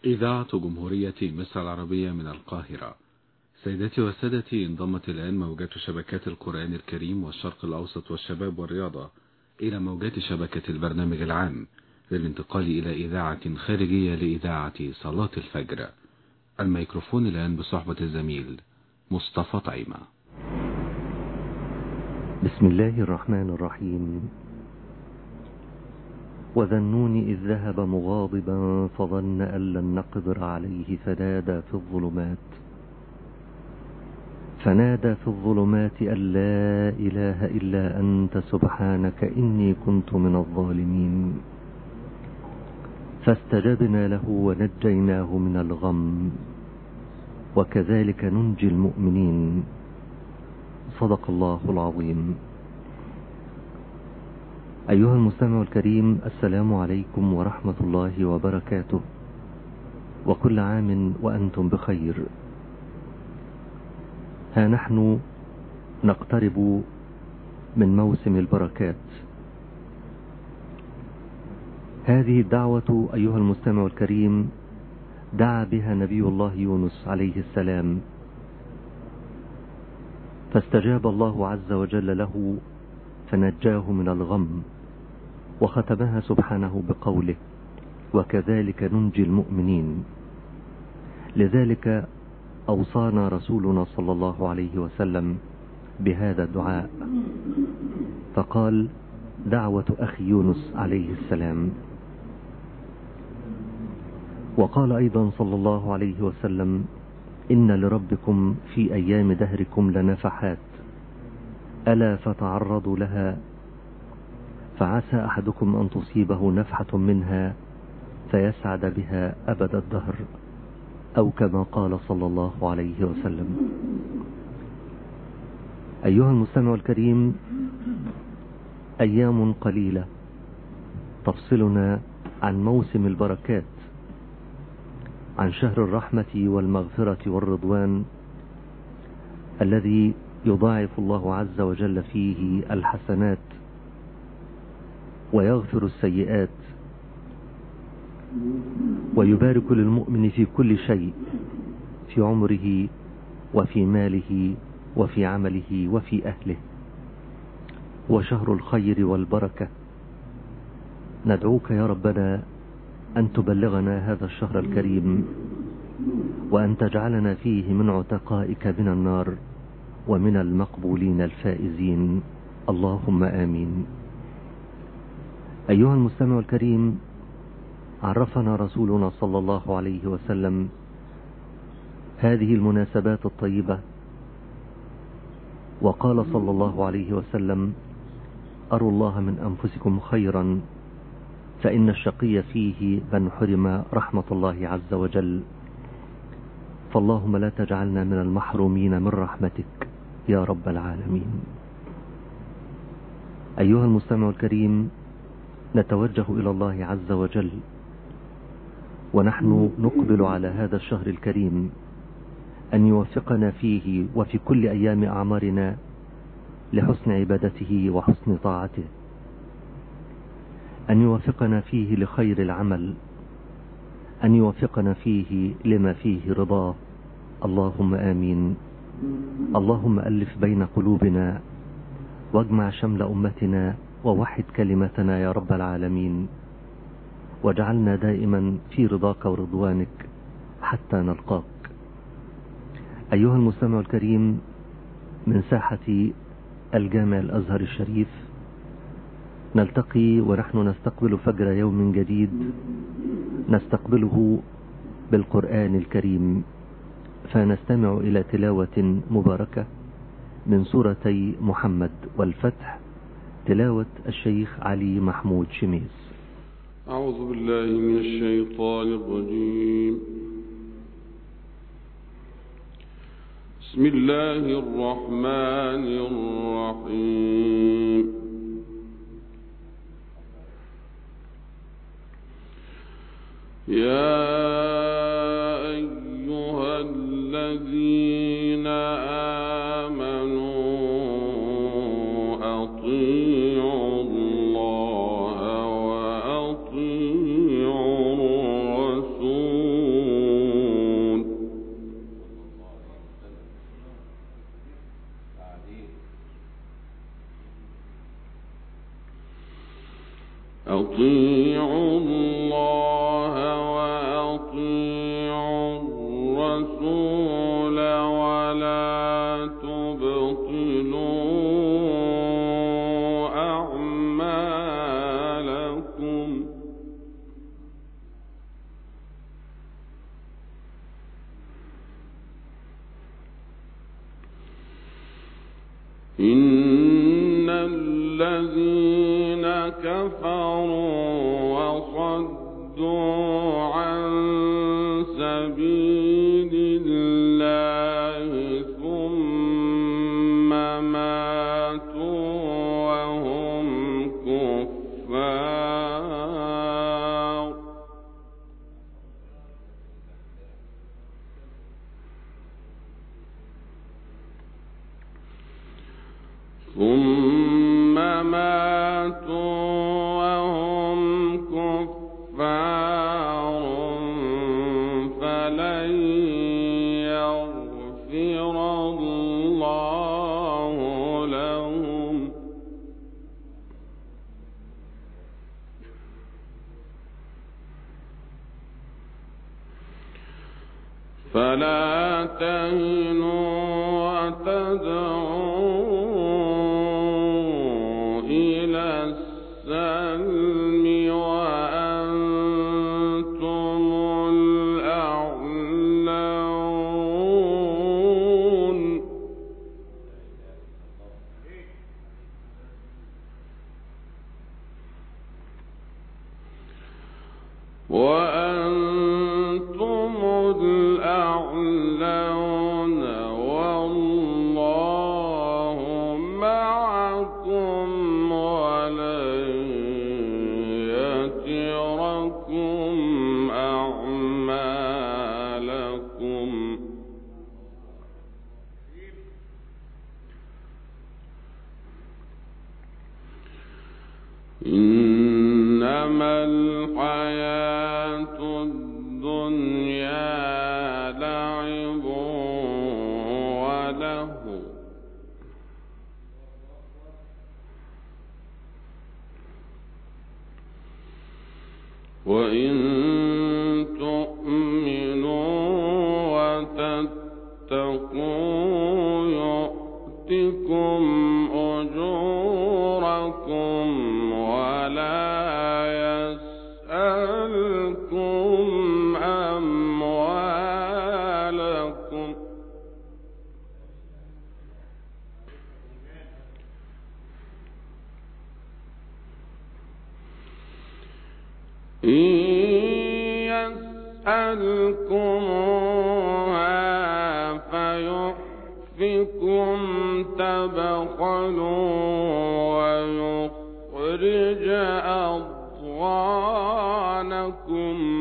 إذاعة جمهورية مصر العربية من القاهرة. سيداتي وسادتي، انضمت الآن موجات شبكات القرآن الكريم والشرق الأوسط والشباب والرياضة إلى موجات شبكة البرنامج العام للانتقال إلى إذاعة خارجية لإذاعة صلاة الفجر. الميكروفون الآن بصحبة الزميل مصطفى طعيمة. بسم الله الرحمن الرحيم. وذا النون إذ ذهب مغاضبا فظن أن لن نقدر عليه فنادى في الظلمات أن لا إله إلا أنت سبحانك إني كنت من الظالمين. فاستجبنا له ونجيناه من الغم وكذلك ننجي المؤمنين. صدق الله العظيم. أيها المستمع الكريم، السلام عليكم ورحمة الله وبركاته، وكل عام وأنتم بخير. ها نحن نقترب من موسم البركات. هذه الدعوة أيها المستمع الكريم دعا بها نبي الله يونس عليه السلام، فاستجاب الله عز وجل له فنجاه من الغم، وختمها سبحانه بقوله وكذلك ننجي المؤمنين. لذلك أوصانا رسولنا صلى الله عليه وسلم بهذا الدعاء، فقال دعوة أخي يونس عليه السلام. وقال أيضا صلى الله عليه وسلم إن لربكم في أيام دهركم لنفحات ألا فتعرضوا لها، فعسى أحدكم أن تصيبه نفحة منها فيسعد بها أبد الدهر، أو كما قال صلى الله عليه وسلم. أيها المستمع الكريم، أيام قليلة تفصلنا عن موسم البركات، عن شهر الرحمة والمغفرة والرضوان الذي يضاعف الله عز وجل فيه الحسنات ويغفر السيئات ويبارك للمؤمن في كل شيء، في عمره وفي ماله وفي عمله وفي أهله، وشهر الخير والبركة. ندعوك يا ربنا أن تبلغنا هذا الشهر الكريم، وأن تجعلنا فيه من عتقائك من النار ومن المقبولين الفائزين، اللهم آمين. أيها المستمع الكريم، عرفنا رسولنا صلى الله عليه وسلم هذه المناسبات الطيبة، وقال صلى الله عليه وسلم أروا الله من أنفسكم خيرا، فإن الشقي فيه من حرم رحمة الله عز وجل، فاللهم لا تجعلنا من المحرومين من رحمتك يا رب العالمين. أيها المستمع الكريم، نتوجه إلى الله عز وجل ونحن نقبل على هذا الشهر الكريم أن يوفقنا فيه وفي كل أيام أعمارنا لحسن عبادته وحسن طاعته، أن يوفقنا فيه لخير العمل، أن يوفقنا فيه لما فيه رضاه، اللهم آمين. اللهم ألف بين قلوبنا واجمع شمل أمتنا ووحد كلمتنا يا رب العالمين، واجعلنا دائما في رضاك ورضوانك حتى نلقاك. أيها المستمع الكريم، من ساحة الجامع الأزهر الشريف نلتقي ونحن نستقبل فجر يوم جديد نستقبله بالقرآن الكريم، فنستمع إلى تلاوة مباركة من سورتي محمد والفتح، تلاوة الشيخ علي محمود شميس. أعوذ بالله من الشيطان الرجيم. بسم الله الرحمن الرحيم. يا أيها الذين آمنوا أطيعوا الله وأطيعوا الرسول أطيعوا الله وأطيعوا الرسول ولا تبطلوا أعمالكم إن الذين كفروا وصدوا عن سبيل الله ثم ماتوا وهم كفار فلن يغفر الله لهم فلا تهنوا وتدعوا إلى السلم وأنتم الأعلون والله معكم ولن يتركم أعمالكم إنما الحياة الدنيا لعب ولهو وإن تؤمنوا وتتقوا يؤتكم أجوركم ولا يسألكم أموالكم إن يسألكموها فيحفكم تبخلوا ويخرج أضغانكم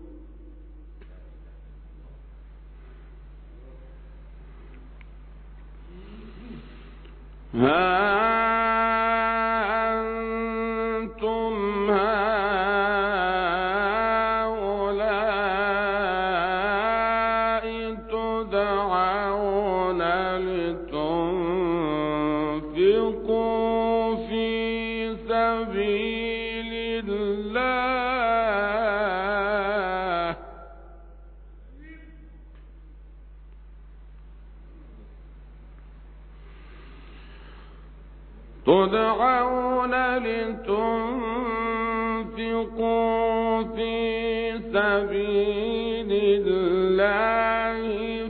لتنفقوا في سبيل الله تدعون لتنفقوا في سبيل الله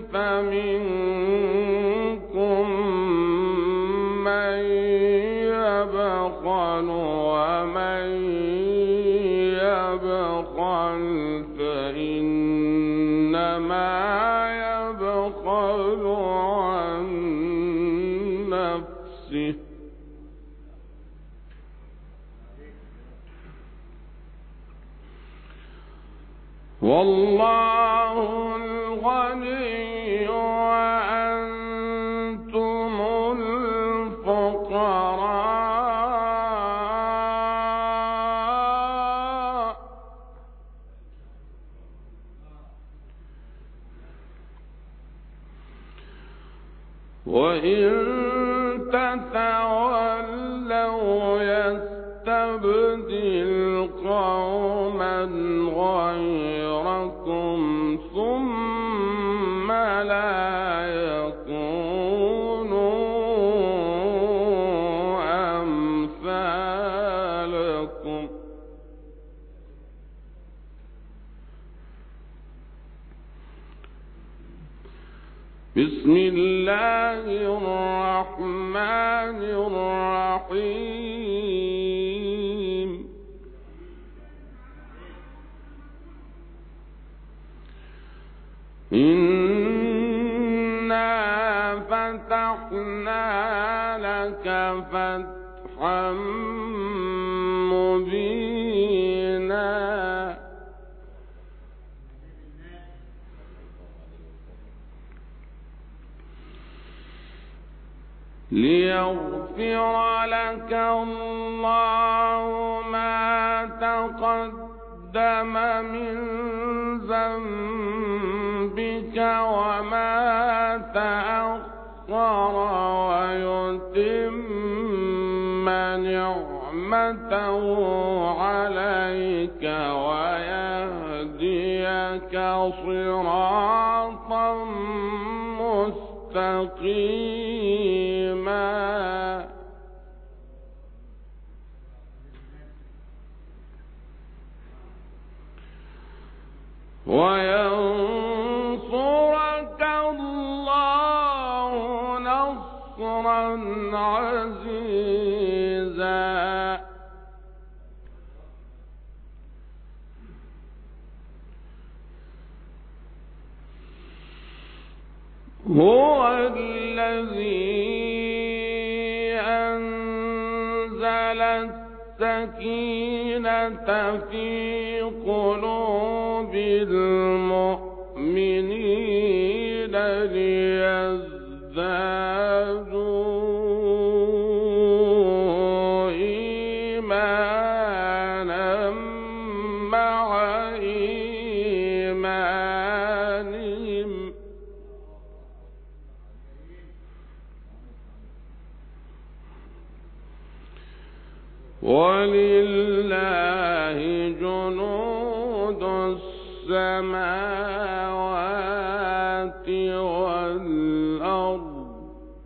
فمنكم من يبخل ومن يبخل فإنما يبخل عن نفسه والله الغني وأنتم الفقراء وإن تتولوا يستبدل قوما غيركم ثم لا يكونوا أمثالكم. بسم الله الرحمن الرحيم. إنا فتحنا لك فتحا مبينا ليغفر لك الله ما تقدم من ذنبك وما تأخر ويتم نعمته عليك ويهديك صراطا مستقيما وينصرك الله نصرا عزيزا. هو الذي أنزل السكينة في قلوب المؤمنين ليزدادوا إيمانا مع إيمانهم ولله جنود السماوات والأرض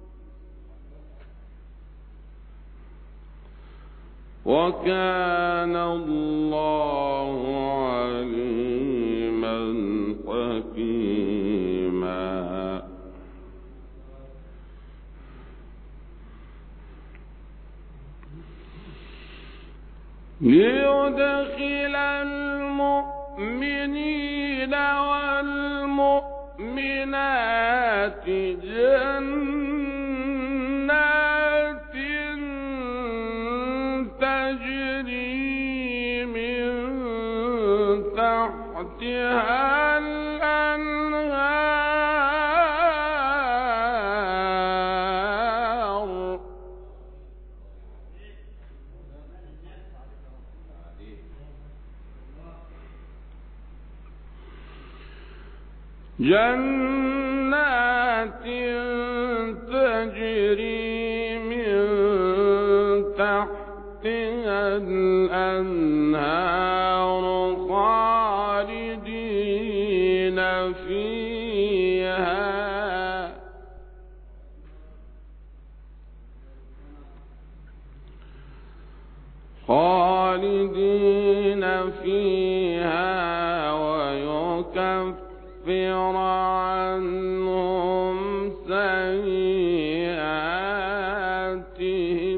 وكان الله عليما حكيما. ليدخل المؤمنين والمؤمنات جنات تجري من تحتها الأنهار جنات تجري من تحتها الأنهار خالدين فيها ويكفر عنهم سيئاتهم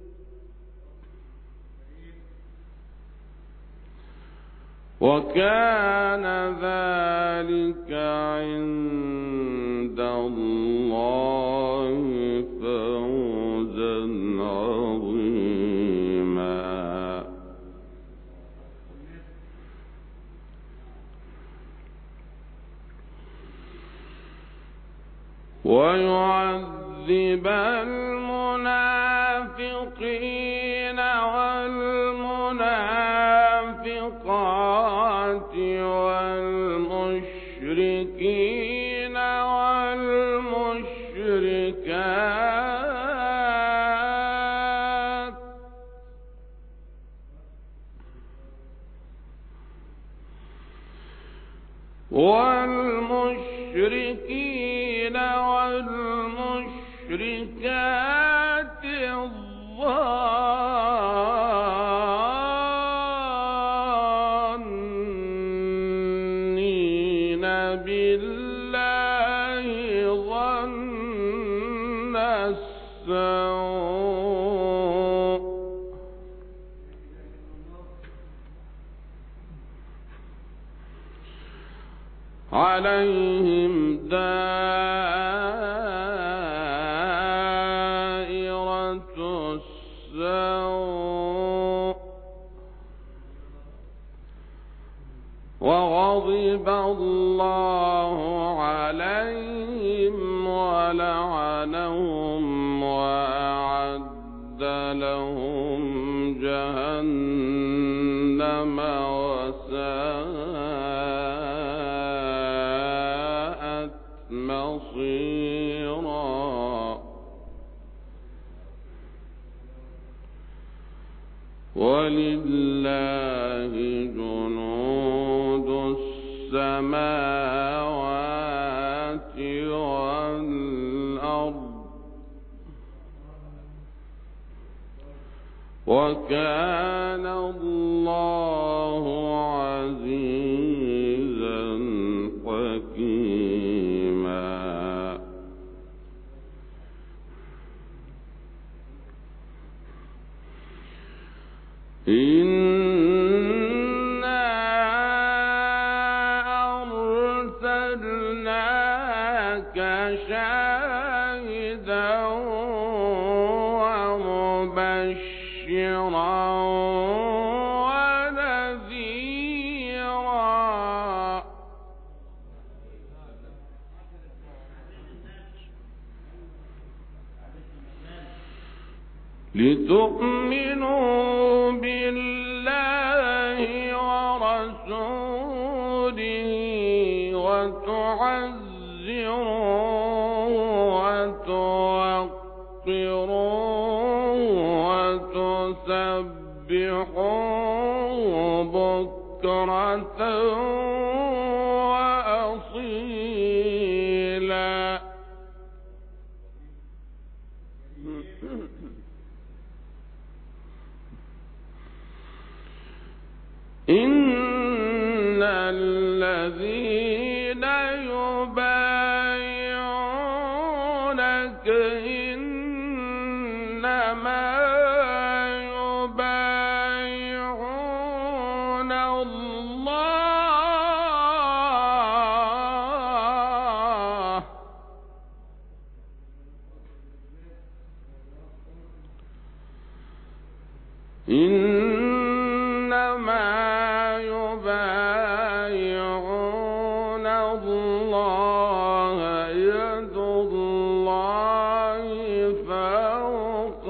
وكان ذلك عند الله فوزا عظيما. ويعذب المنافقين والمنافقات والمشركين والمشركات والمشركين والمشركات الظانين بالله ظن السوء عليهم دائرة السوء وغضب الله عليهم ولعنهم وأعد لهم جهنم وساءت مصيرا ولله جنود السماوات والأرض وكان الله عزيزا حكيما إنا أرسلناك شاهدا ومبشرا ونذيرا لتؤمنوا بالله ورسوله وتعزروه وتوقروه وتسبحوه بكرة وأصيلا إن الذين يبايعونك إنما يبايعون الله إنما يبايعون الله يد الله فوق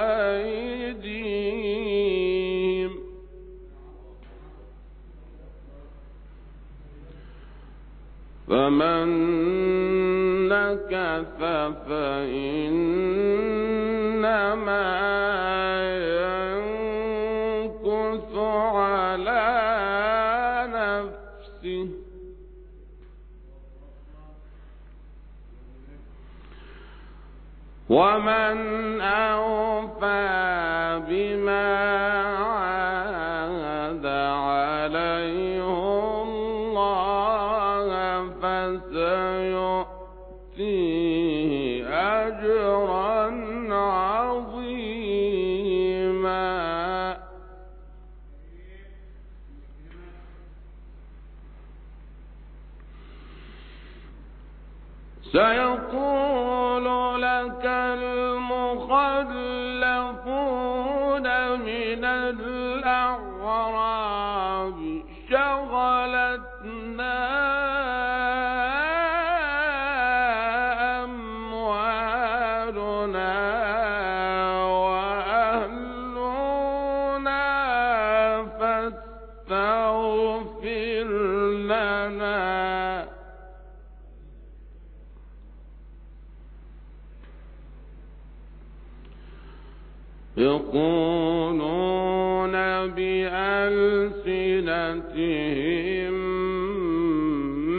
أيديهم فمن نكث فإنما ينكث على نفسه ومن أوفى بما عاهد عليه الله فسيؤتيه أجرا عظيما سيقول لك المخلفون من الأعراب شغلتنا أموالنا وأهلنا فاستغفر لنا يقولون بألسنتهم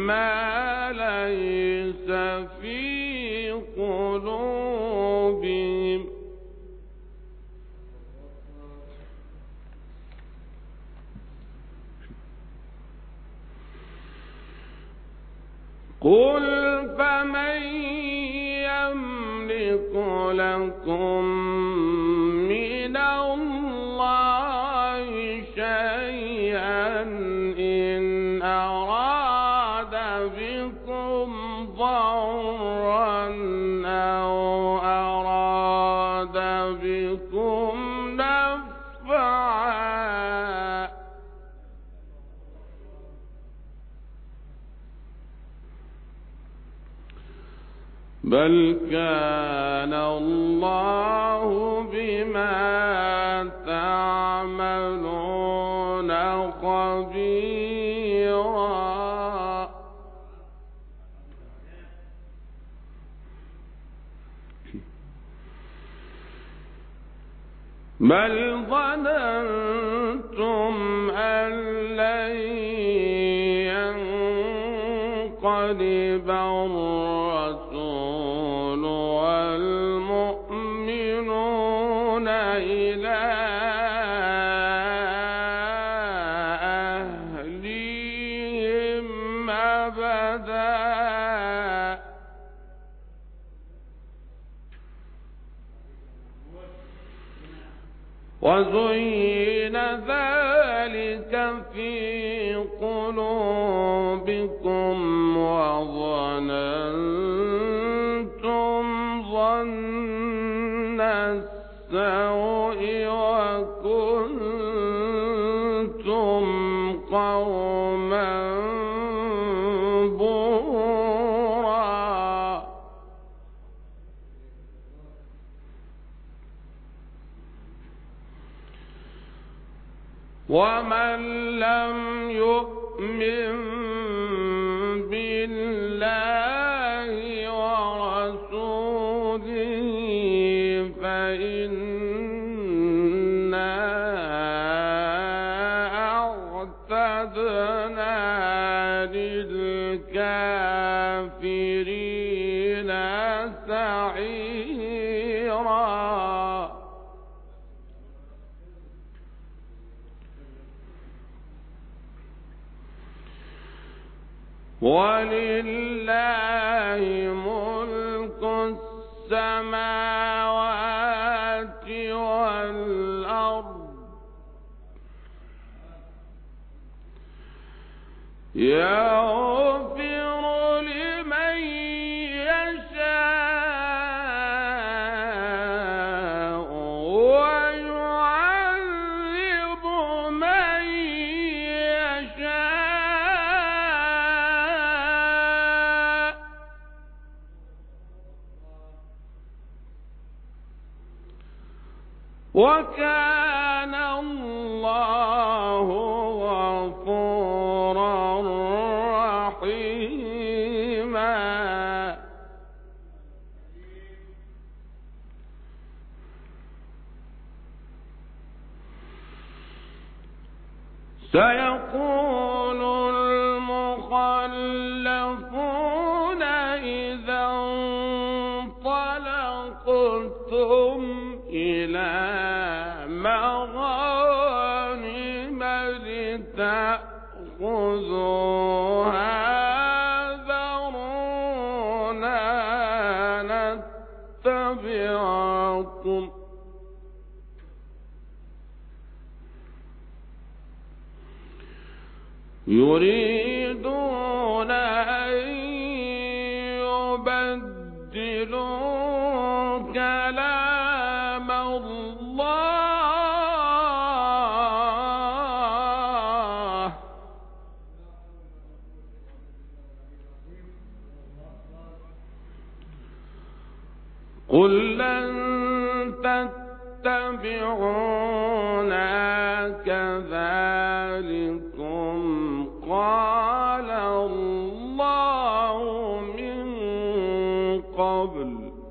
قل فمن يملك لكم من الله شيئا إن أراد بكم ضرا أو أراد بكم نفعا بل كان الله بما تعملون خبيرا بل ظننتم أن لن ينقلب الرسول والمؤمنون إلى أهلهم أبدا وزين ذلك في قلوبكم وظننتم ظن السوء وكنتم قوما بورا ومن لم يؤمن بالله ورسوله فإنا أعتدنا للكافرين سعيرا ولله ملك السماوات والأرض يغفر لمن يشاء ويعذب من يشاء وكان الله غفورا رحيما سيقول المخلفون إذا انطلقتم إلى مغانم لتأخذوها ذرونا نتبعكم يريدون أن يبدلوا كلام الله قل لن تتبعونا كذلكم قال الله من قبل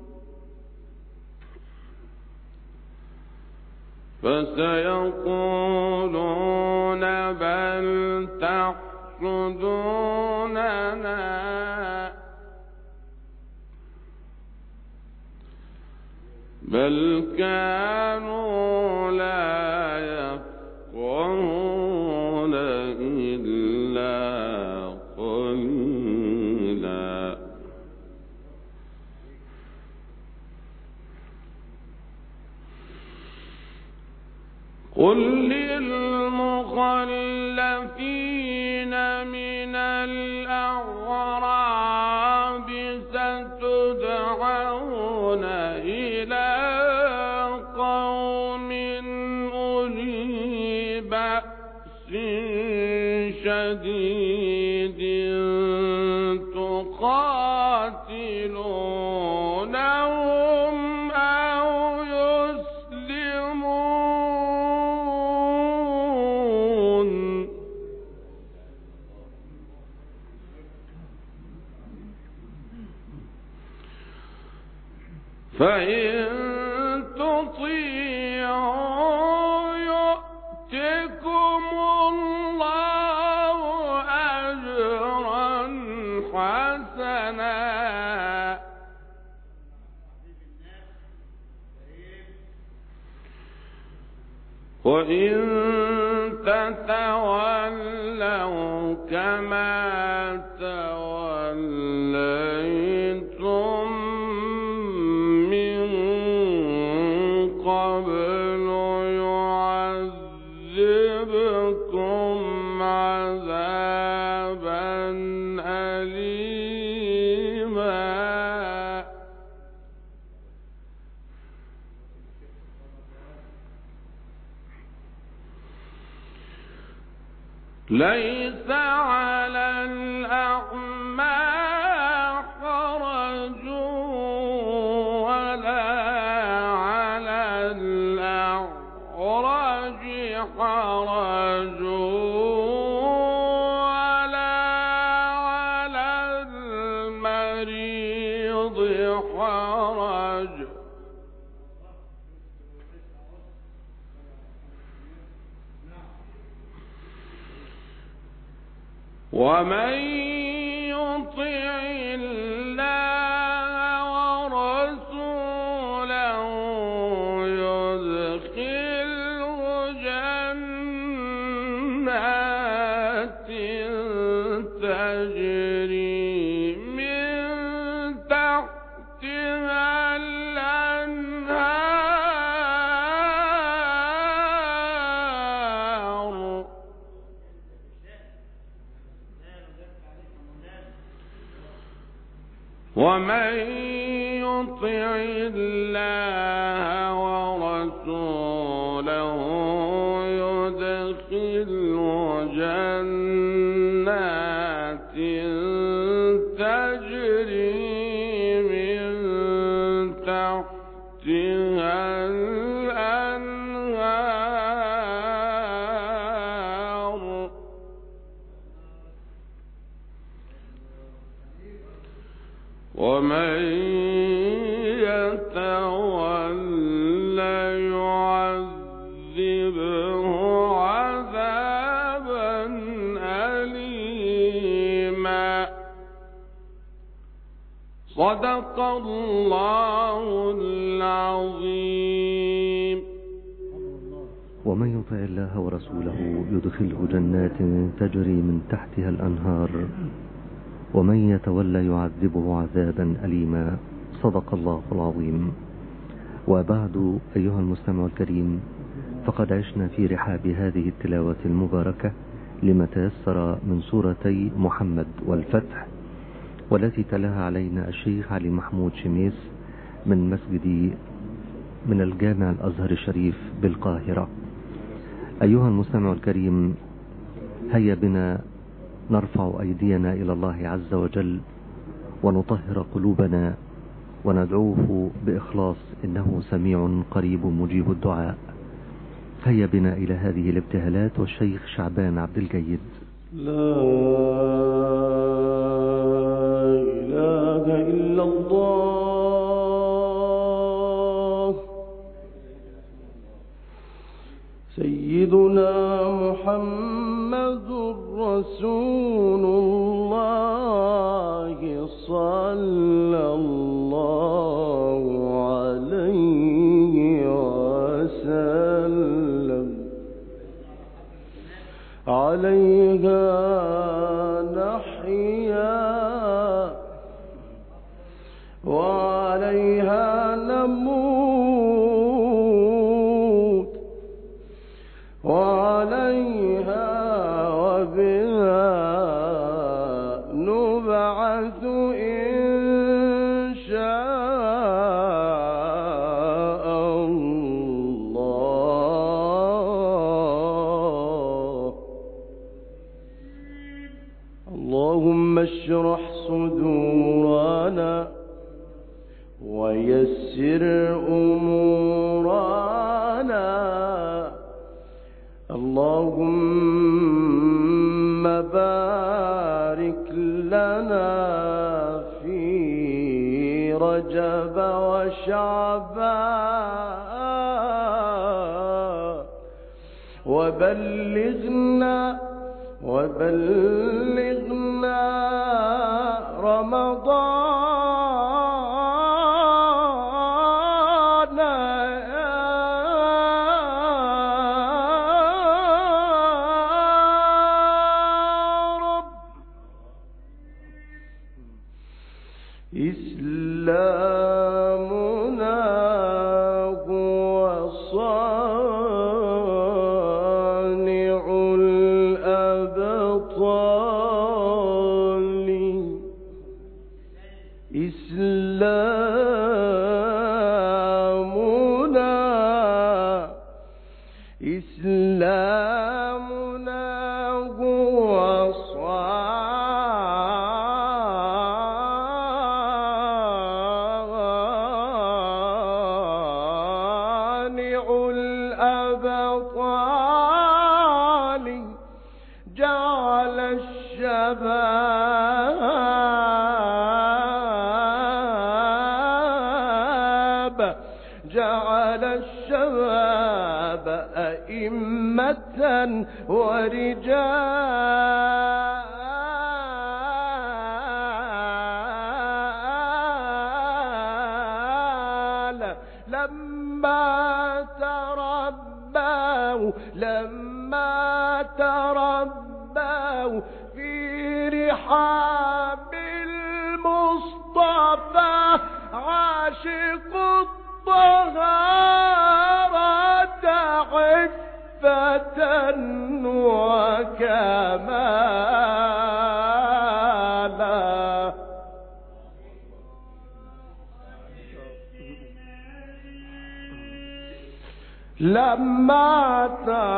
فسيقولون بل تحسدوننا بل كانوا لا يفقهون إلا قليلا المستضعفين من الأعراب ستدعون إلى قوم أولي بأس شديد تقاتلونهم أو يسلمون فإن تطيعوا يؤتكم الله أجرا حسنا وإن تتولوا كما توليتم من قبل يعذبكم عذابا أليما ليس على الأعمى حرج ولا على الأعرج حرج ولا على المريض حرج ومن يطع الله ورسوله يدخله جنات تجري من تحتها الأنهار ومن يطع الله ورسوله يدخله جنات تجري من تحتها الأنهار ومن يتولى يعذبه عذابا أليما صدق الله العظيم. ومن يطع الله ورسوله يدخله جنات تجري من تحتها الأنهار ومن يتولى يعذبه عذابا أليما صدق الله العظيم. وبعد أيها المستمع الكريم، فقد عشنا في رحاب هذه التلاوة المباركة لما تيسر من سورتي محمد والفتح، والتي تلاها علينا الشيخ علي محمود شميس من الجامع الأزهر الشريف بالقاهرة. أيها المستمع الكريم، هيا بنا نرفع أيدينا إلى الله عز وجل ونطهر قلوبنا وندعوه بإخلاص، إنه سميع قريب مجيب الدعاء. هيا بنا إلى هذه الابتهالات والشيخ شعبان عبد الجيد. لا إله إلا الله سيدنا محمد رسول الله صلى الله عليه وسلم عليها نحيا وعليها نموت وعليها اللهم اشرح صدورنا ويسر أمورنا. اللهم بارك لنا في رجب وشعبان وبلغنا رمضان يا رب. إسلامنا هو صانع الأبطال. إسلامنا هو صانع الأبطال. جعل الشباب أئمة ورجال لما تربوا في رحاب المصطفى. عاشق الطهارة عفة وكمالا. لما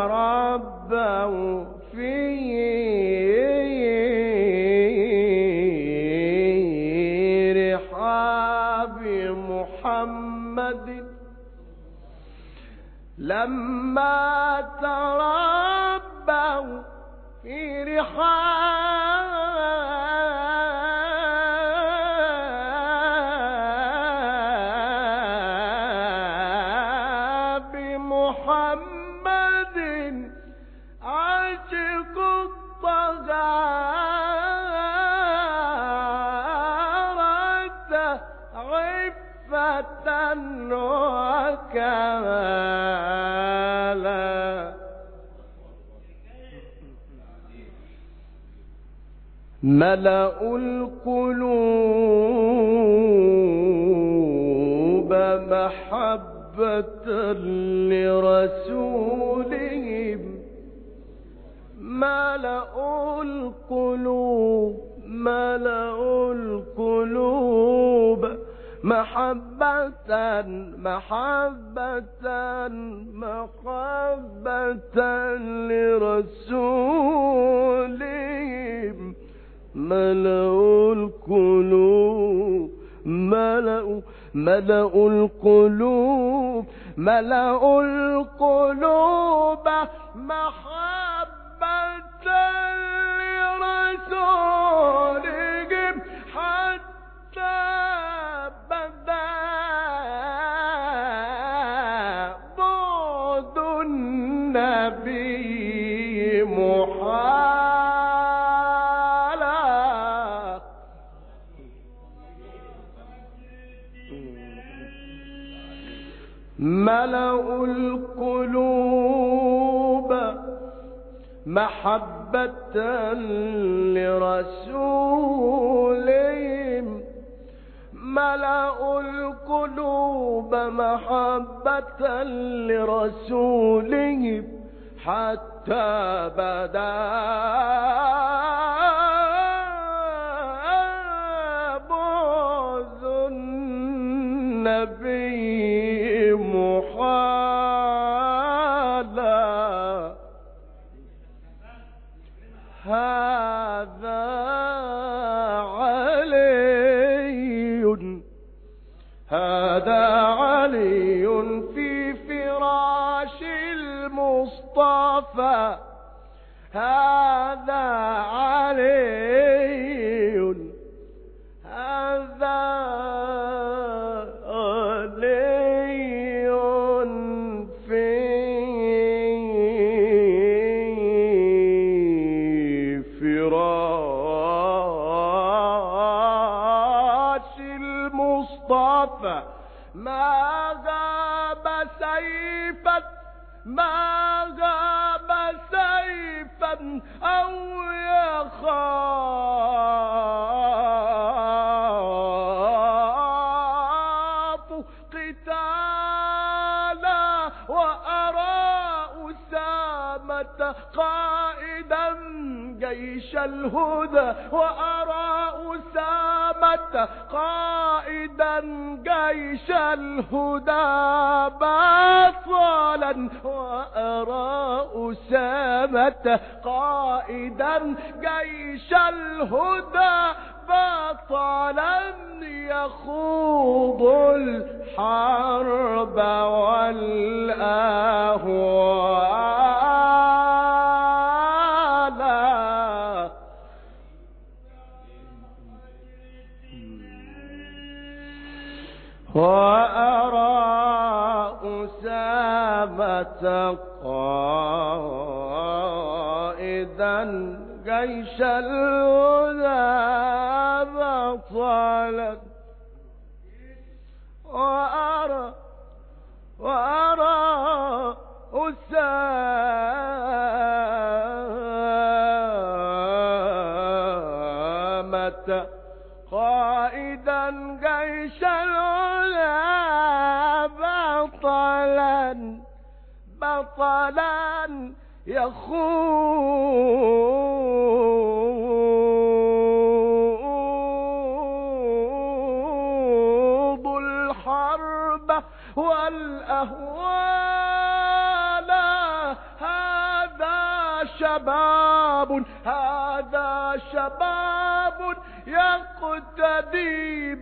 تربوا في رحاب محمد. لما تربوا في رحاب محمد. عاشق الطهارة عفة وكمالا. ملأوا القلوب محبة لرسولهم. ملأوا القلوب محبة لرسولهم. ملأوا القلوب محبة لرسولهم حتى بدا بعد النبي محالا. ملأوا القلوب محبة لرسولهم. ملأوا القلوب محبة لرسولهم حتى بدا بعث النبي محالا. هذا علي، هذا علي في فراش المصطفى، هذا علي، هذا علي في فراش المصطفى، ما غاب سيفا، ما غاب سيفا أو يخاف قتالا، وأرى أسامة قائدا جيش الهدى، وأرى أسامة قائدا جيش الهدى بطلا، وأرى أسامة قائدا جيش الهدى بطلا، يخوض الحرب والأهوال. وأرى أسامة قائدا جيش الهدى بطلا، وأرى أسامة قائدا جيش الهدى بطلا يخوض الحرب والأهوال. هذا شباب، هذا شباب يقتدي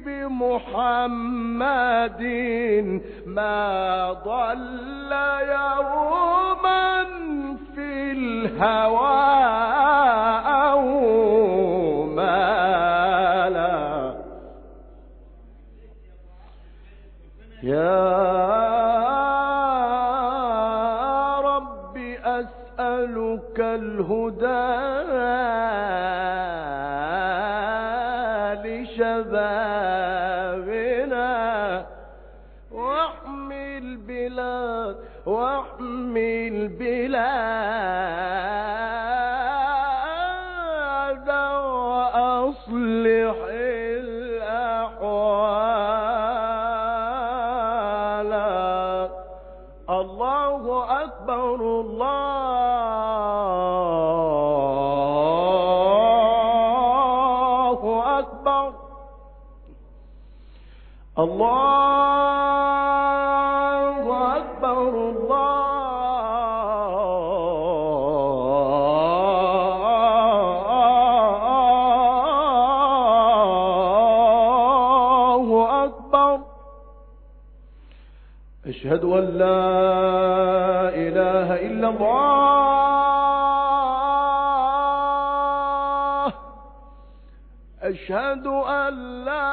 بمحمد، ما ضل يوما في الهوى أو مالا. يا رب أسألك الهدى لشبابنا، واحمي البلاد، واحمي البلاد، وأصلح الأحوال. الله أكبر، الله أكبر، الله أكبر، الله أكبر. أشهد أن لا إله إلا الله، أشهد أن لا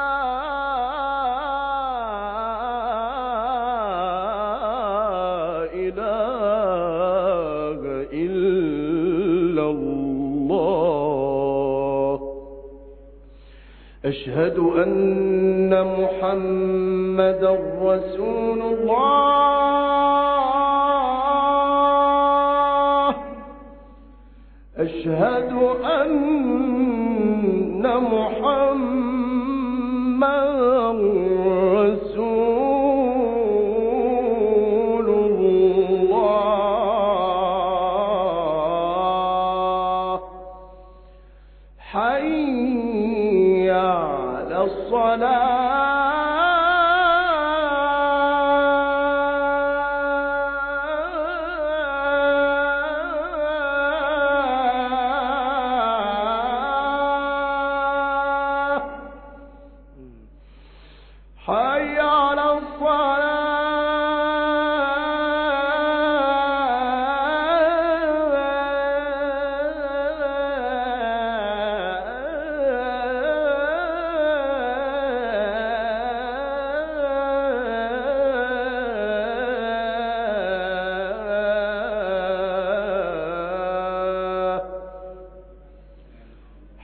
إله إلا الله، أشهد أن محمدا رسول الله، أشهد أن محمدا رسول الله. حي على الصلاة،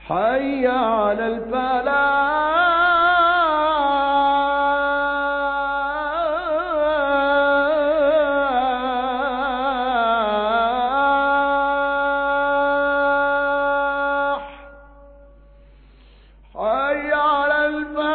حي على الفلاح حي على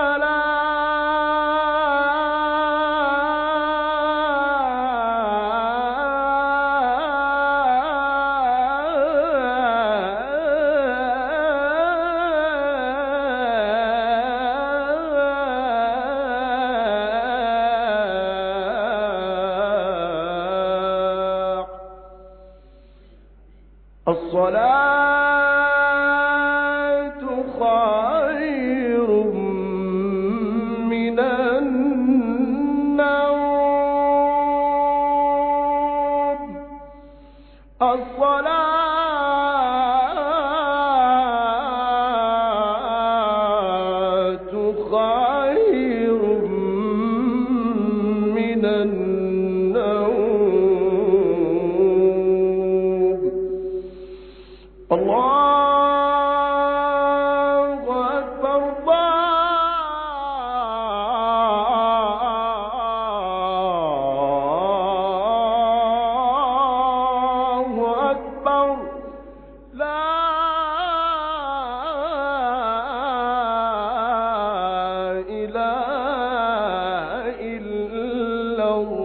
الصلاة خير من النوم الصلاة خير من النوم الله أكبر الله أكبر لا إله إلا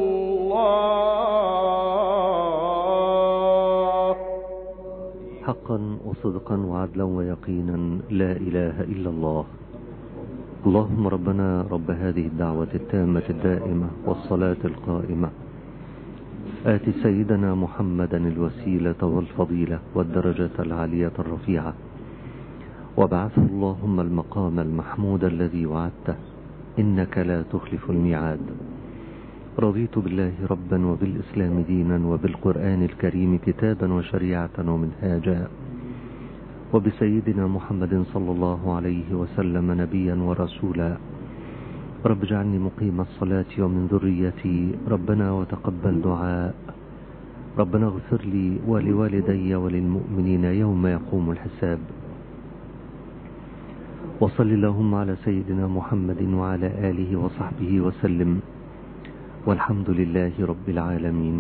الله. حقا وصدقا وعدلا ويقينا لا إله إلا الله. اللهم ربنا رب هذه الدعوة التامة الدائمة والصلاة القائمة آت سيدنا محمدا الوسيلة والفضيلة والدرجة العالية الرفيعة وابعثه اللهم المقام المحمود الذي وعدته إنك لا تخلف الميعاد. رضيت بالله ربا وبالإسلام دينا وبالقرآن الكريم كتابا وشريعة ومنهاجا وبسيدنا محمد صلى الله عليه وسلم نبيا ورسولا. رب اجعلني مقيم الصلاة ومن ذريتي ربنا وتقبل دعاء. ربنا اغفر لي ولوالدي وللمؤمنين يوم يقوم الحساب. وصل اللهم على سيدنا محمد وعلى آله وصحبه وسلم والحمد لله رب العالمين.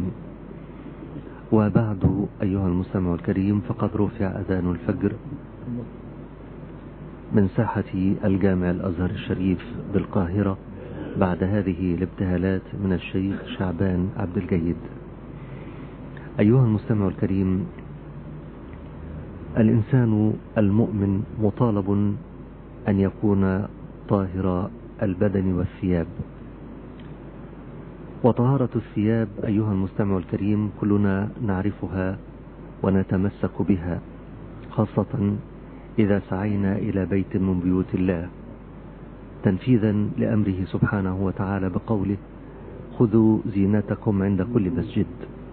وبعد أيها المستمع الكريم، فقد رفع أذان الفجر من ساحة الجامع الأزهر الشريف بالقاهرة بعد هذه الابتهالات من الشيخ شعبان عبد الجيد. أيها المستمع الكريم، الإنسان المؤمن مطالب أن يكون طاهر البدن والثياب. وطهارة الثياب أيها المستمع الكريم كلنا نعرفها ونتمسك بها، خاصة إذا سعينا إلى بيت من بيوت الله تنفيذا لأمره سبحانه وتعالى بقوله: خذوا زينتكم عند كل مسجد.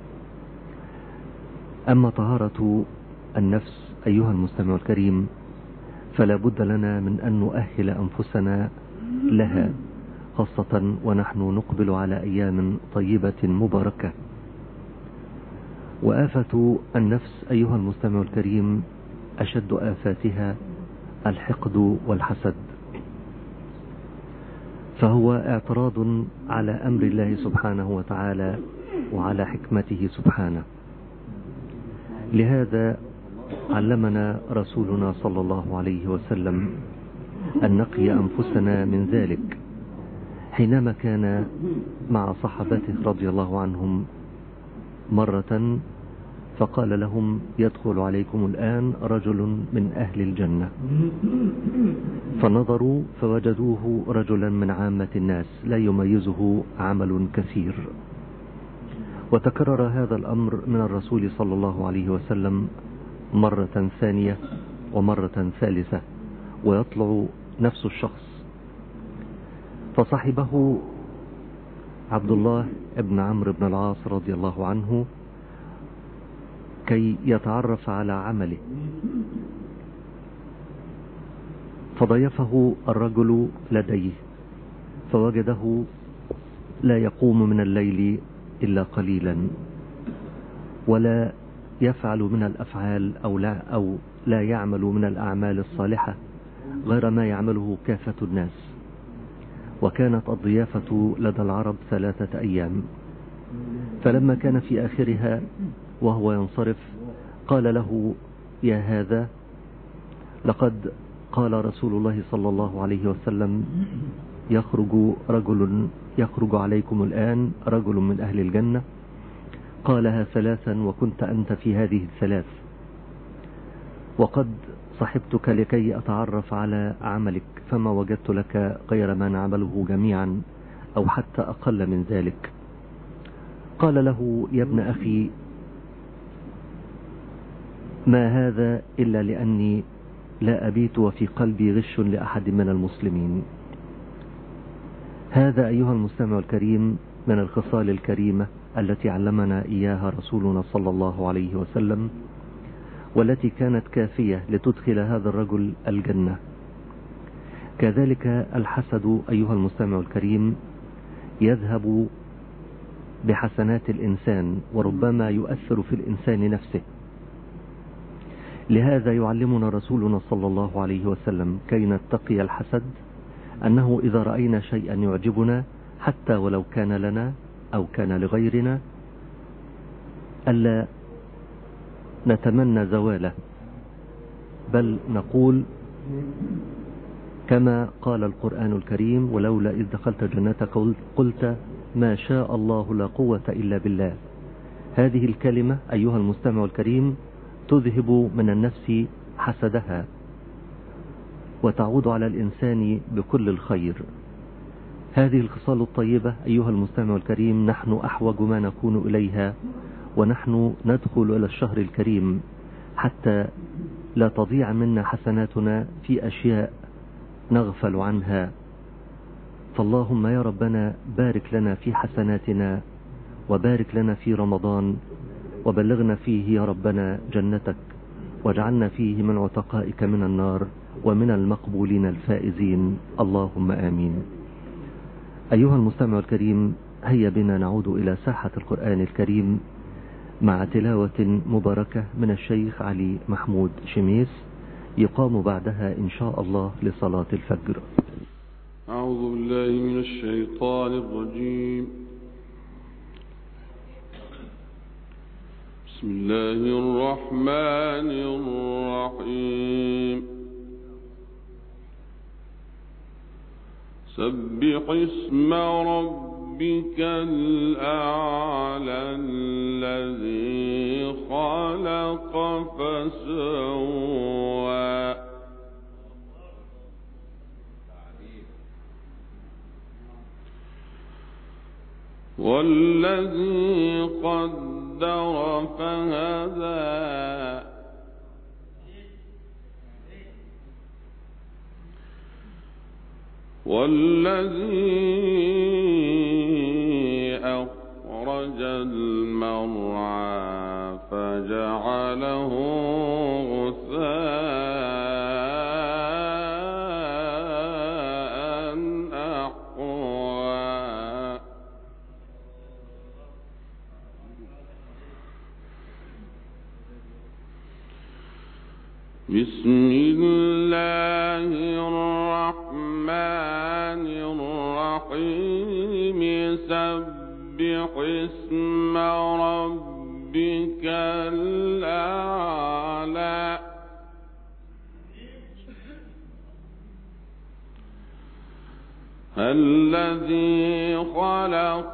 أما طهارة النفس أيها المستمع الكريم فلا بد لنا من أن نؤهل أنفسنا لها، خاصة ونحن نقبل على أيام طيبة مباركة. وآفة النفس أيها المستمع الكريم أشد آفاتها الحقد والحسد، فهو اعتراض على أمر الله سبحانه وتعالى وعلى حكمته سبحانه. لهذا علمنا رسولنا صلى الله عليه وسلم أن نقي أنفسنا من ذلك حينما كان مع صحابته رضي الله عنهم مرة فقال لهم: يدخل عليكم الآن رجل من أهل الجنة. فنظروا فوجدوه رجلا من عامة الناس لا يميزه عمل كثير. وتكرر هذا الأمر من الرسول صلى الله عليه وسلم مرة ثانية ومرة ثالثة، ويطلع نفس الشخص. فصحبه عبد الله بن عمرو بن العاص رضي الله عنه كي يتعرف على عمله، فضيفه الرجل لديه فوجده لا يقوم من الليل إلا قليلا، ولا يفعل من الأفعال أو لا يعمل من الأعمال الصالحة غير ما يعمله كافة الناس. وكانت الضيافة لدى العرب 3 أيام، فلما كان في آخرها وهو ينصرف قال له: يا هذا، لقد قال رسول الله صلى الله عليه وسلم: يخرج عليكم الآن رجل من أهل الجنة، قالها 3 وكنت أنت في هذه 3، وقد صحبتك لكي أتعرف على عملك فما وجدت لك غير ما نعمله جميعا أو حتى أقل من ذلك. قال له: يا ابن أخي، ما هذا إلا لأني لا أبيت وفي قلبي غش لأحد من المسلمين. هذا أيها المستمع الكريم من الخصال الكريمة التي علمنا إياها رسولنا صلى الله عليه وسلم، والتي كانت كافية لتدخل هذا الرجل الجنة. كذلك الحسد أيها المستمع الكريم يذهب بحسنات الإنسان وربما يؤثر في الإنسان نفسه. لهذا يعلمنا رسولنا صلى الله عليه وسلم كي نتقي الحسد أنه إذا رأينا شيئا يعجبنا حتى ولو كان لنا أو كان لغيرنا ألا نتمنى زواله، بل نقول كما قال القرآن الكريم: ولولا إذ دخلت جنتك قلت ما شاء الله لا قوة إلا بالله. هذه الكلمة أيها المستمع الكريم تذهب من النفس حسدها وتعود على الإنسان بكل الخير. هذه الخصال الطيبة أيها المستمع الكريم نحن أحوج ما نكون إليها ونحن ندخل إلى الشهر الكريم، حتى لا تضيع منا حسناتنا في أشياء نغفل عنها. فاللهم يا ربنا بارك لنا في حسناتنا وبارك لنا في رمضان، وبلغنا فيه يا ربنا جنتك، واجعلنا فيه من عتقائك من النار ومن المقبولين الفائزين، اللهم آمين. أيها المستمع الكريم، هيا بنا نعود إلى ساحة القرآن الكريم مع تلاوة مباركة من الشيخ علي محمود شميس، يقام بعدها إن شاء الله لصلاة الفجر. أعوذ بالله من الشيطان الرجيم. بسم الله الرحمن الرحيم. سبح اسم ربك الأعلى الذي خلق فسوى والذي قدر فهدى والذي أخرج المرعى فجعله غثاء أحوى بسم الله الرحمن الرحيم. سبح اسم ربك الأعلى الذي خلق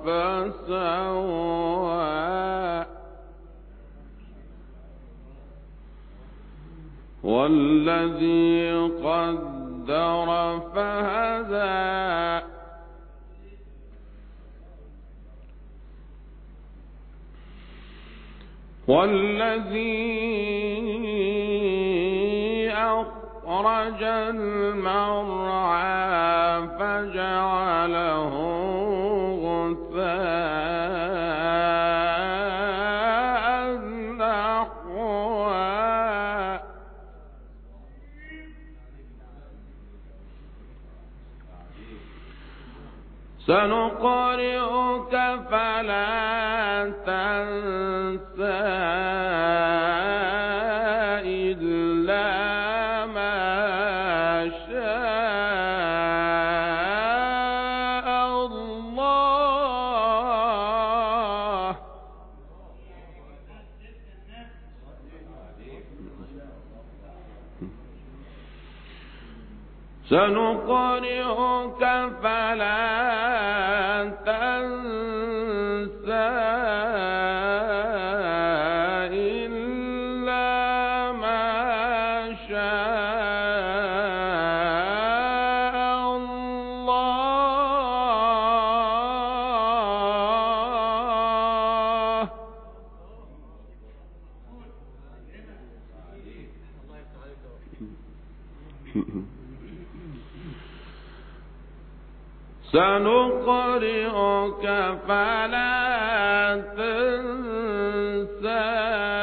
فسوى والذي قدر فهدى والذي أخرج المرعى فجعله غثاء أحوى سنقرئك فلا تنسى ما شاء الله. سنقرئك فلا تنسى إلا ما شاء الله. سنقرئك فلا تنسى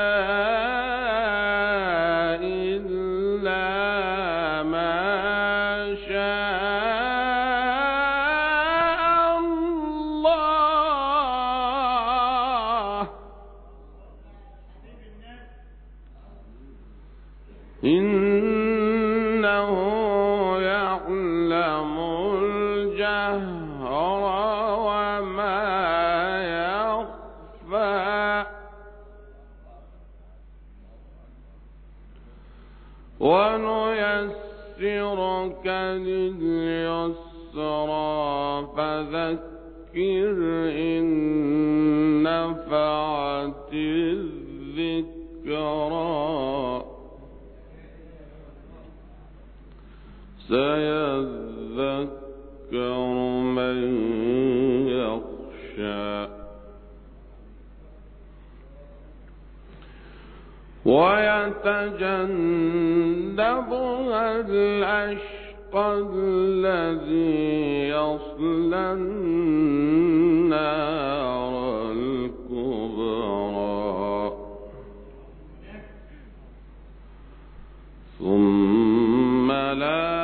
إلا ما شاء الله. إنه يعلم الجهر وما يخفى. ونيسرك لليسرى فذكر إن نفعت الذكرى. سيذكر من يخشى ويتجنبها الأشقى الذي يصلى النار الكبرى ثم لا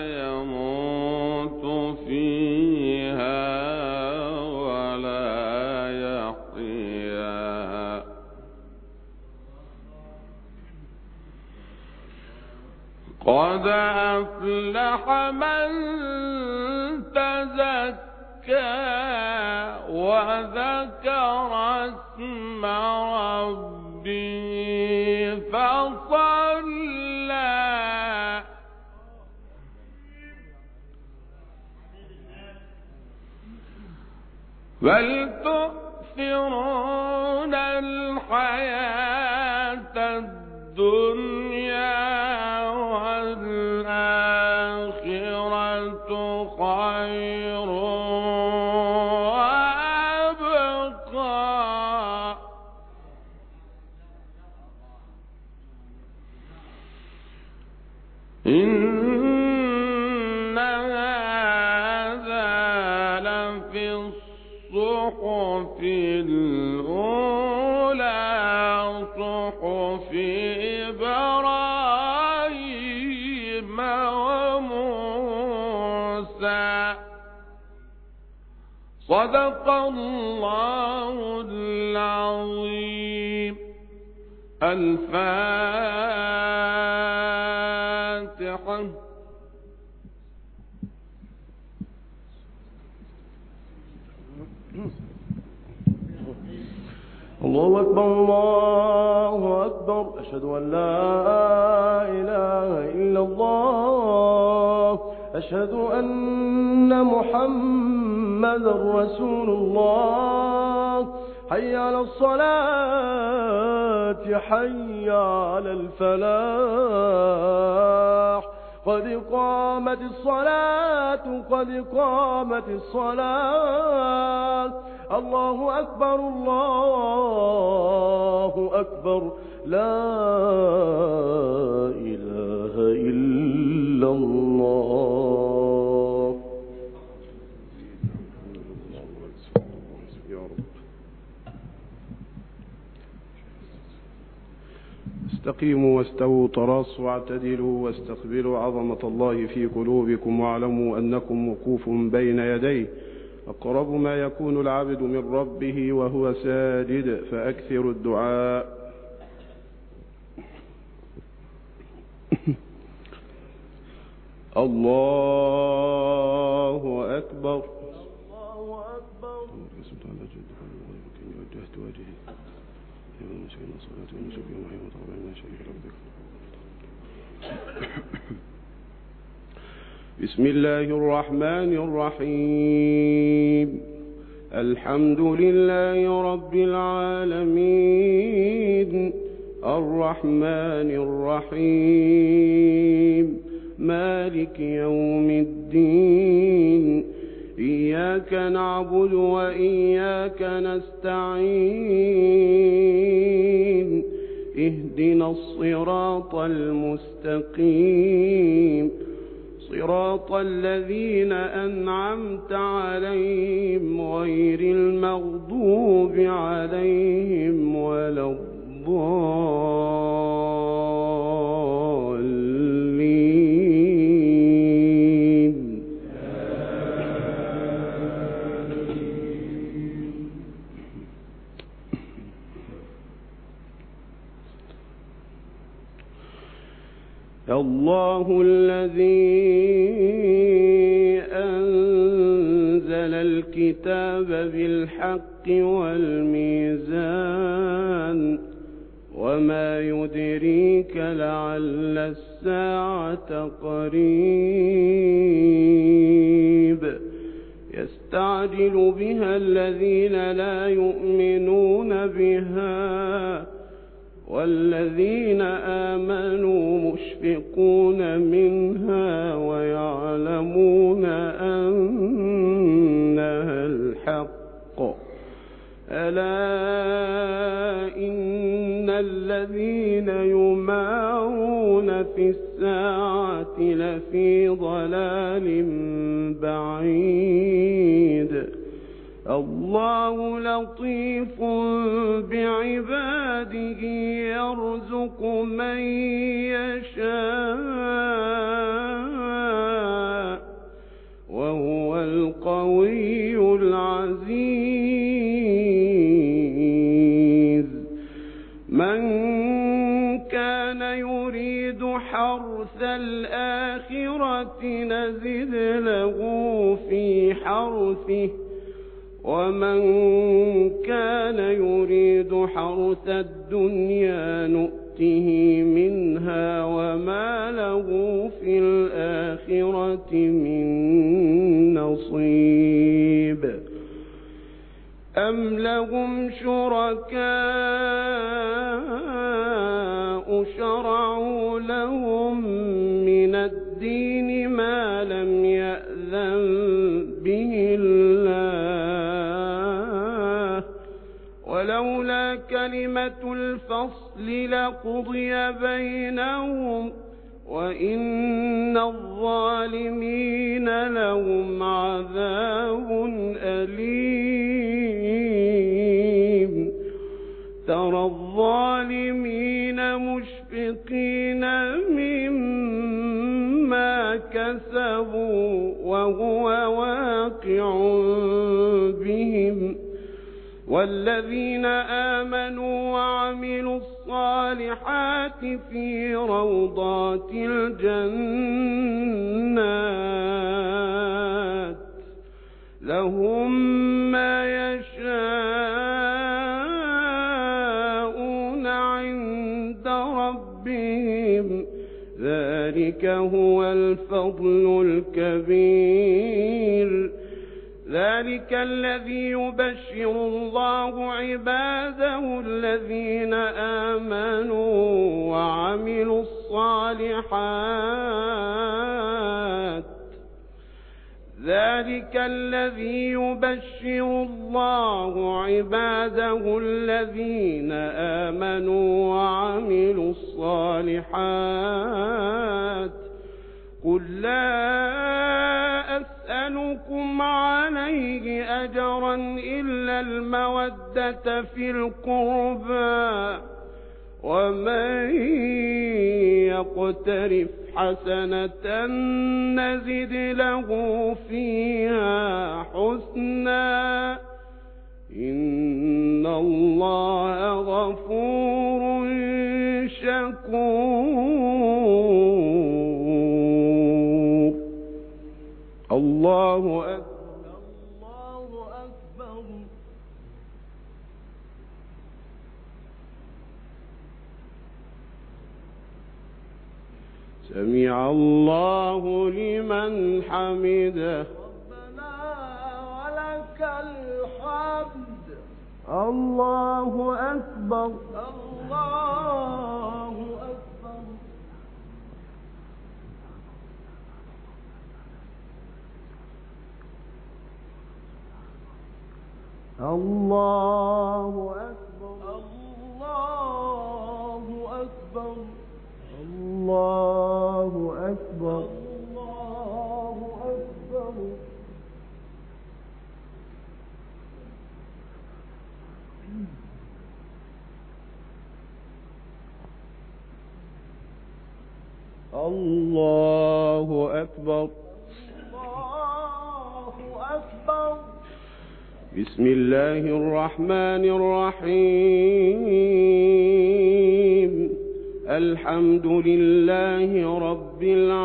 يموت فيها ولا يحيا. قد أفلح من تزكى وذكر اسم ربه فصلى. بل تؤثرون الحياة الدنيا والآخرة خير وأبقى. إن هذا لفي الصحف الأولى صحف إبراهيم وموسى. صدق الله العظيم. الفاتحة. الله أكبر الله أكبر. أشهد أن لا إله إلا الله. أشهد أن محمدا رسول الله. حي على الصلاة حي على الفلاح. قد قامت الصلاة قد قامت الصلاة. الله أكبر الله أكبر. لا إله إلا الله. استقيموا واستووا تراصوا واعتدلوا واستقبلوا عظمة الله في قلوبكم واعلموا أنكم وقوف بين يديه أقرب ما يكون العبد من ربه وهو ساجد فأكثروا الدعاء. الله أكبر. بسم الله الرحمن الرحيم. الحمد لله رب العالمين، الرحمن الرحيم، مالك يوم الدين، إياك نعبد وإياك نستعين، اهدنا الصراط المستقيم، صراط الذين أنعمت عليهم غير المغضوب عليهم ولا الضالين. الله الذي أنزل الكتاب بالحق والميزان، وما يدريك لعل الساعة قريب، يستعجل بها الذين لا يؤمنون بها، والذين آمنوا مشفقون منها ويعلمون أنها الحق. ألا إن الذين يمارون في الساعة لفي ضلال بعيد. الله لطيف بعباده يرزق من يشاء، وهو القوي العزيز. من كان يريد حرث الآخرة نزد له في حرثه، ومن كان يريد حرث الدنيا نؤته منها وما له في الآخرة من نصيب. أم لهم شركاء شرعوا لهم من الدين ما لم يأذن به الله، ولولا كلمة الفصل لقضي بينهم، وإن الظالمين لهم عذاب أليم. ترى الظالمين مشفقين مما كسبوا وهو واقع بهم، والذين آمنوا وعملوا الصالحات في روضات الجنات لهم ما يشاءون عند ربهم، ذلك هو الفضل الكبير. ذلك الذي يبشر الله عباده الذين آمنوا وعملوا الصالحات. ذلك الذي يبشر الله عباده الذين آمنوا وعملوا الصالحات. قل لا أسألكم عليه أجرا إلا المودة في القربى، ومن يقترف حسنة نزد له فيها حسنا، إن الله غفور شكور. الله أكبر. سمع الله لمن حمده. ربنا ولك الحمد. الله أكبر. الله أكبر. الله أكبر. الله أكبر. الله أكبر. الله أكبر. الله أكبر. الله أكبر. بسم الله الرحمن الرحيم. الحمد لله رب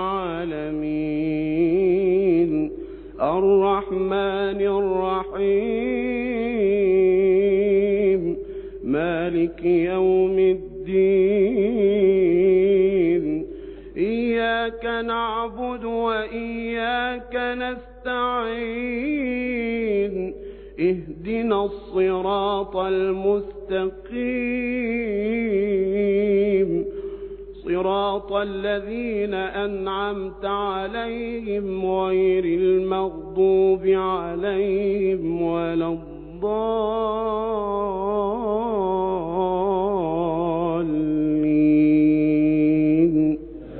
العالمين. الرحمن الرحيم. مالك يوم الدين. إياك نعبد وإياك نستعين. اهدنا الصراط المستقيم. صراط الذين أنعمت عليهم غير المغضوب عليهم ولا الضالين.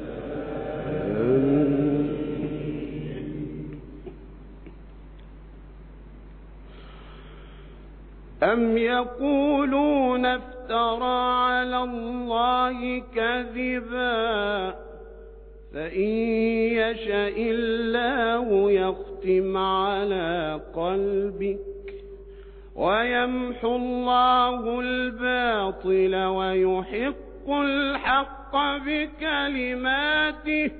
أم يقولون افترى على الله كذبا فإن يشاء الله يختم على قلبك ويمحو الله الباطل ويحق الحق بكلماته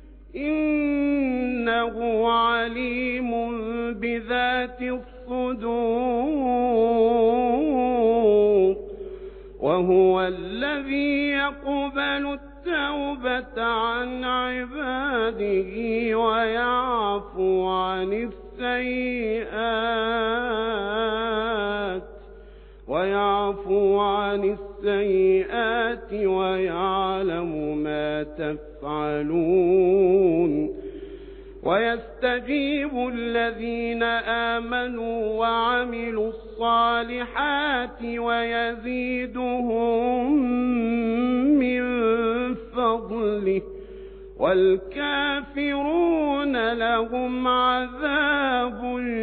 إنه عليم بذات الصدور. وهو الذي يقبل التوبة عن عباده ويعفو عن السيئات ويعلم ما تفعلون. ويستجيب الذين آمنوا وعملوا الصالحات ويزيدهم من فضله والكافرون لهم عذاب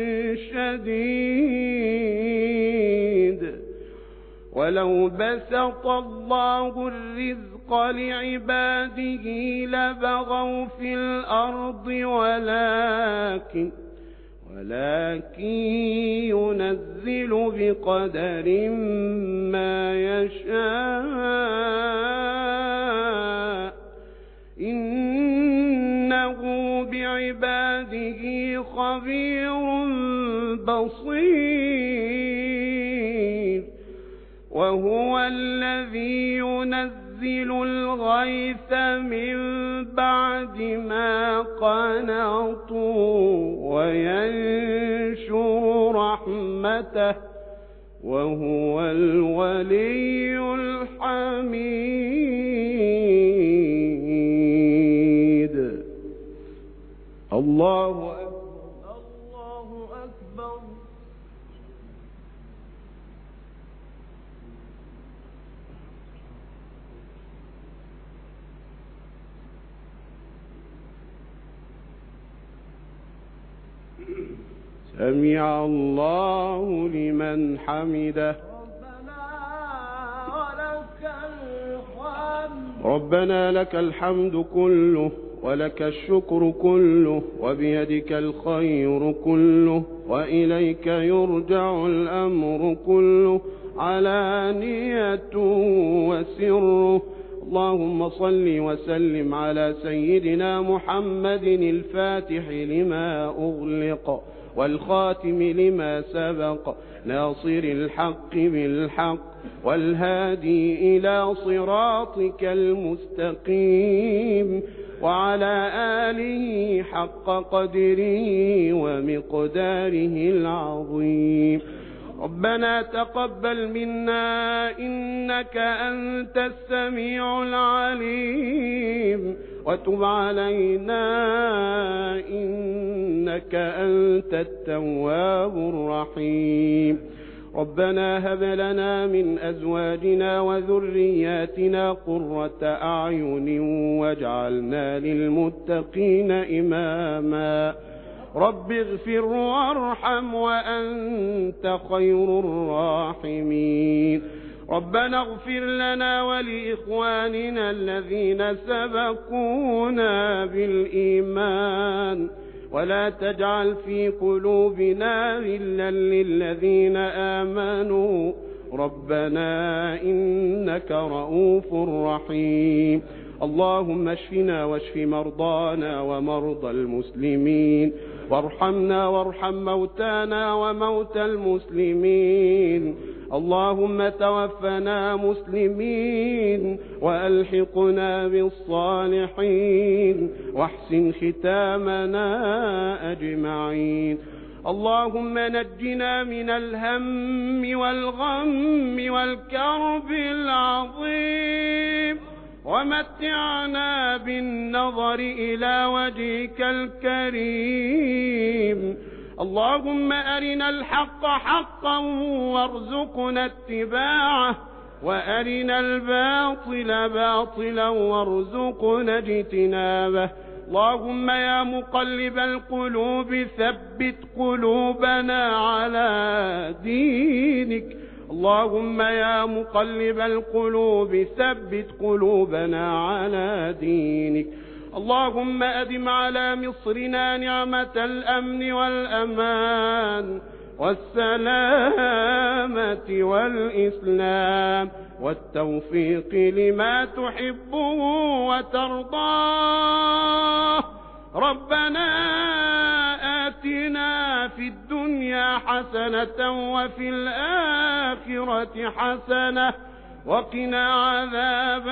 شديد. ولو بسط الله الرزق لعباده لبغوا في الأرض ولكن ينزل بقدر ما يشاء إنه بعباده خبير بصير. وهو الذي ينزل الغيث من بعد ما قنطوا وينشر رحمته وهو الولي الحميد. الله أكبر. الله أكبر. سمع الله لمن حمده. ربنا لك الحمد كله ولك الشكر كله وبيدك الخير كله وإليك يرجع الأمر كله علانية وسره اللهم صل وسلم على سيدنا محمد الفاتح لما أغلق والخاتم لما سبق ناصر الحق بالحق والهادي إلى صراطك المستقيم وعلى آله حق قدره ومقداره العظيم. ربنا تقبل منا إنك أنت السميع العليم وتب علينا إنك أنت التواب الرحيم. ربنا هب لنا من أزواجنا وذرياتنا قرة أعين واجعلنا للمتقين إماما. رب اغفر وارحم وأنت خير الراحمين. ربنا اغفر لنا ولإخواننا الذين سبقونا بالإيمان ولا تجعل في قلوبنا غلا للذين آمنوا ربنا إنك رؤوف رحيم. اللهم اشفنا واشف مرضانا ومرضى المسلمين وارحمنا وارحم موتانا وموتى المسلمين. اللهم توفنا مسلمين وألحقنا بالصالحين واحسن ختامنا أجمعين. اللهم نجنا من الهم والغم والكرب العظيم ومتعنا بالنظر إلى وجهك الكريم. اللهم أرنا الحق حقا وارزقنا اتباعه وأرنا الباطل باطلا وارزقنا اجتنابه. اللهم يا مقلب القلوب ثبت قلوبنا على دينك. اللهم يا مقلب القلوب ثبت قلوبنا على دينك. اللهم أدم على مصرنا نعمة الأمن والأمان والسلامة والإسلام والتوفيق لما تحبه وترضاه. ربنا آتنا في الدنيا حسنة وفي الآخرة حسنة وقنا عذاب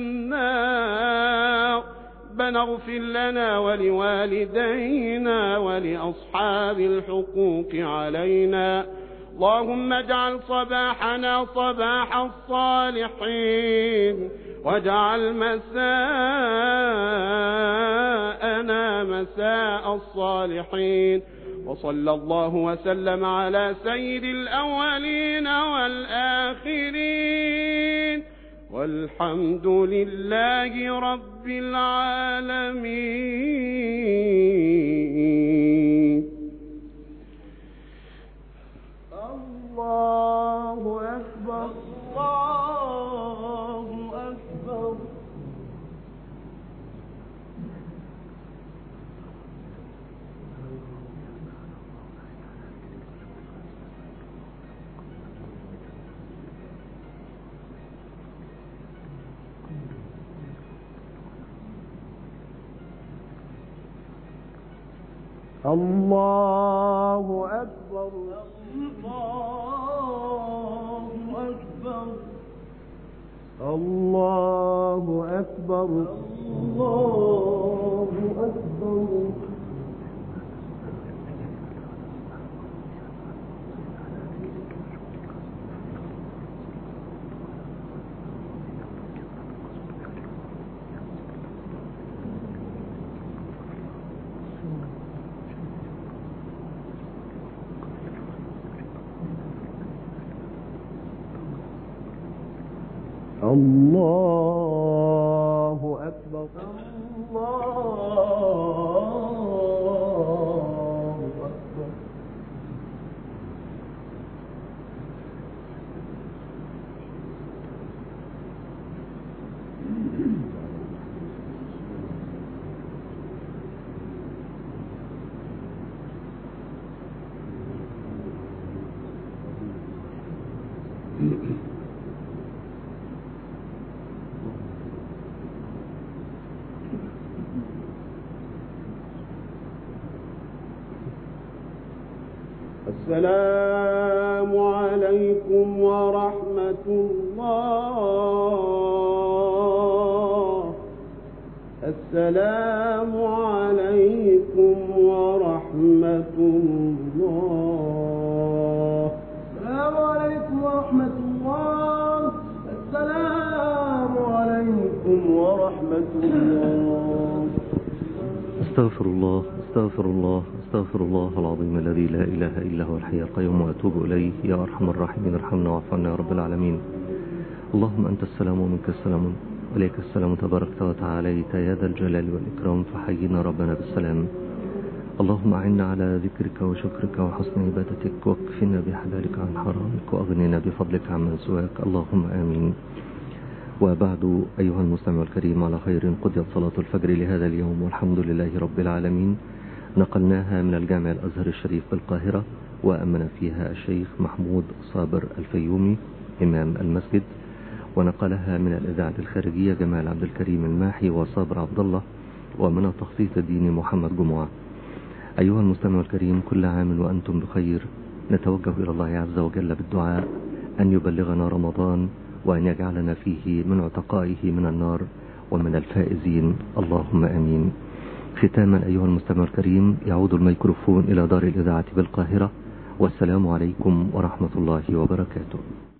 النار. ربنا اغفر لنا ولوالدينا ولأصحاب الحقوق علينا. اللهم اجعل صباحنا صباح الصالحين واجعل مساءنا مساء الصالحين. وصلى الله وسلم على سيد الأولين والآخرين والحمد لله رب العالمين. الله أكبر الله أكبر. الله أكبر الله أكبر الله أكبر. الله أكبر الله أكبر. السلام عليكم ورحمة الله. السلام عليكم ورحمة الله. السلام عليكم ورحمة الله. السلام عليكم ورحمة الله. استغفر الله استغفر الله استغفر الله العظيم الذي لا إله إلا هو الحي القيوم وأتوب إليه. يا أرحم الراحمين ارحمنا واعف عنا يا رب العالمين. اللهم أنت السلام ومنك السلام وإليك السلام تبارك وتعاليت يا ذا الجلال والإكرام، فحينا ربنا بالسلام. اللهم أعنا على ذكرك وشكرك وحسن عبادتك، واكفنا بحلالك عن حرامك، وأغننا بفضلك عمن سواك، اللهم آمين. وبعد، أيها المستمع الكريم، على خير قضيت صلاة الفجر لهذا اليوم والحمد لله رب العالمين. نقلناها من الجامع الأزهر الشريف بالقاهرة، وأمن فيها الشيخ محمود صابر الفيومي إمام المسجد، ونقلها من الإذاعة الخارجية جمال عبد الكريم الماحي وصابر عبد الله، ومن التخطيط الديني محمد جمعة. أيها المستمع الكريم، كل عام وأنتم بخير. نتوجه إلى الله عز وجل بالدعاء أن يبلغنا رمضان، وأن يجعلنا فيه من عتقائه من النار ومن الفائزين، اللهم آمين. ختاما أيها المستمع الكريم، يعود الميكروفون إلى دار الإذاعة بالقاهرة، والسلام عليكم ورحمة الله وبركاته.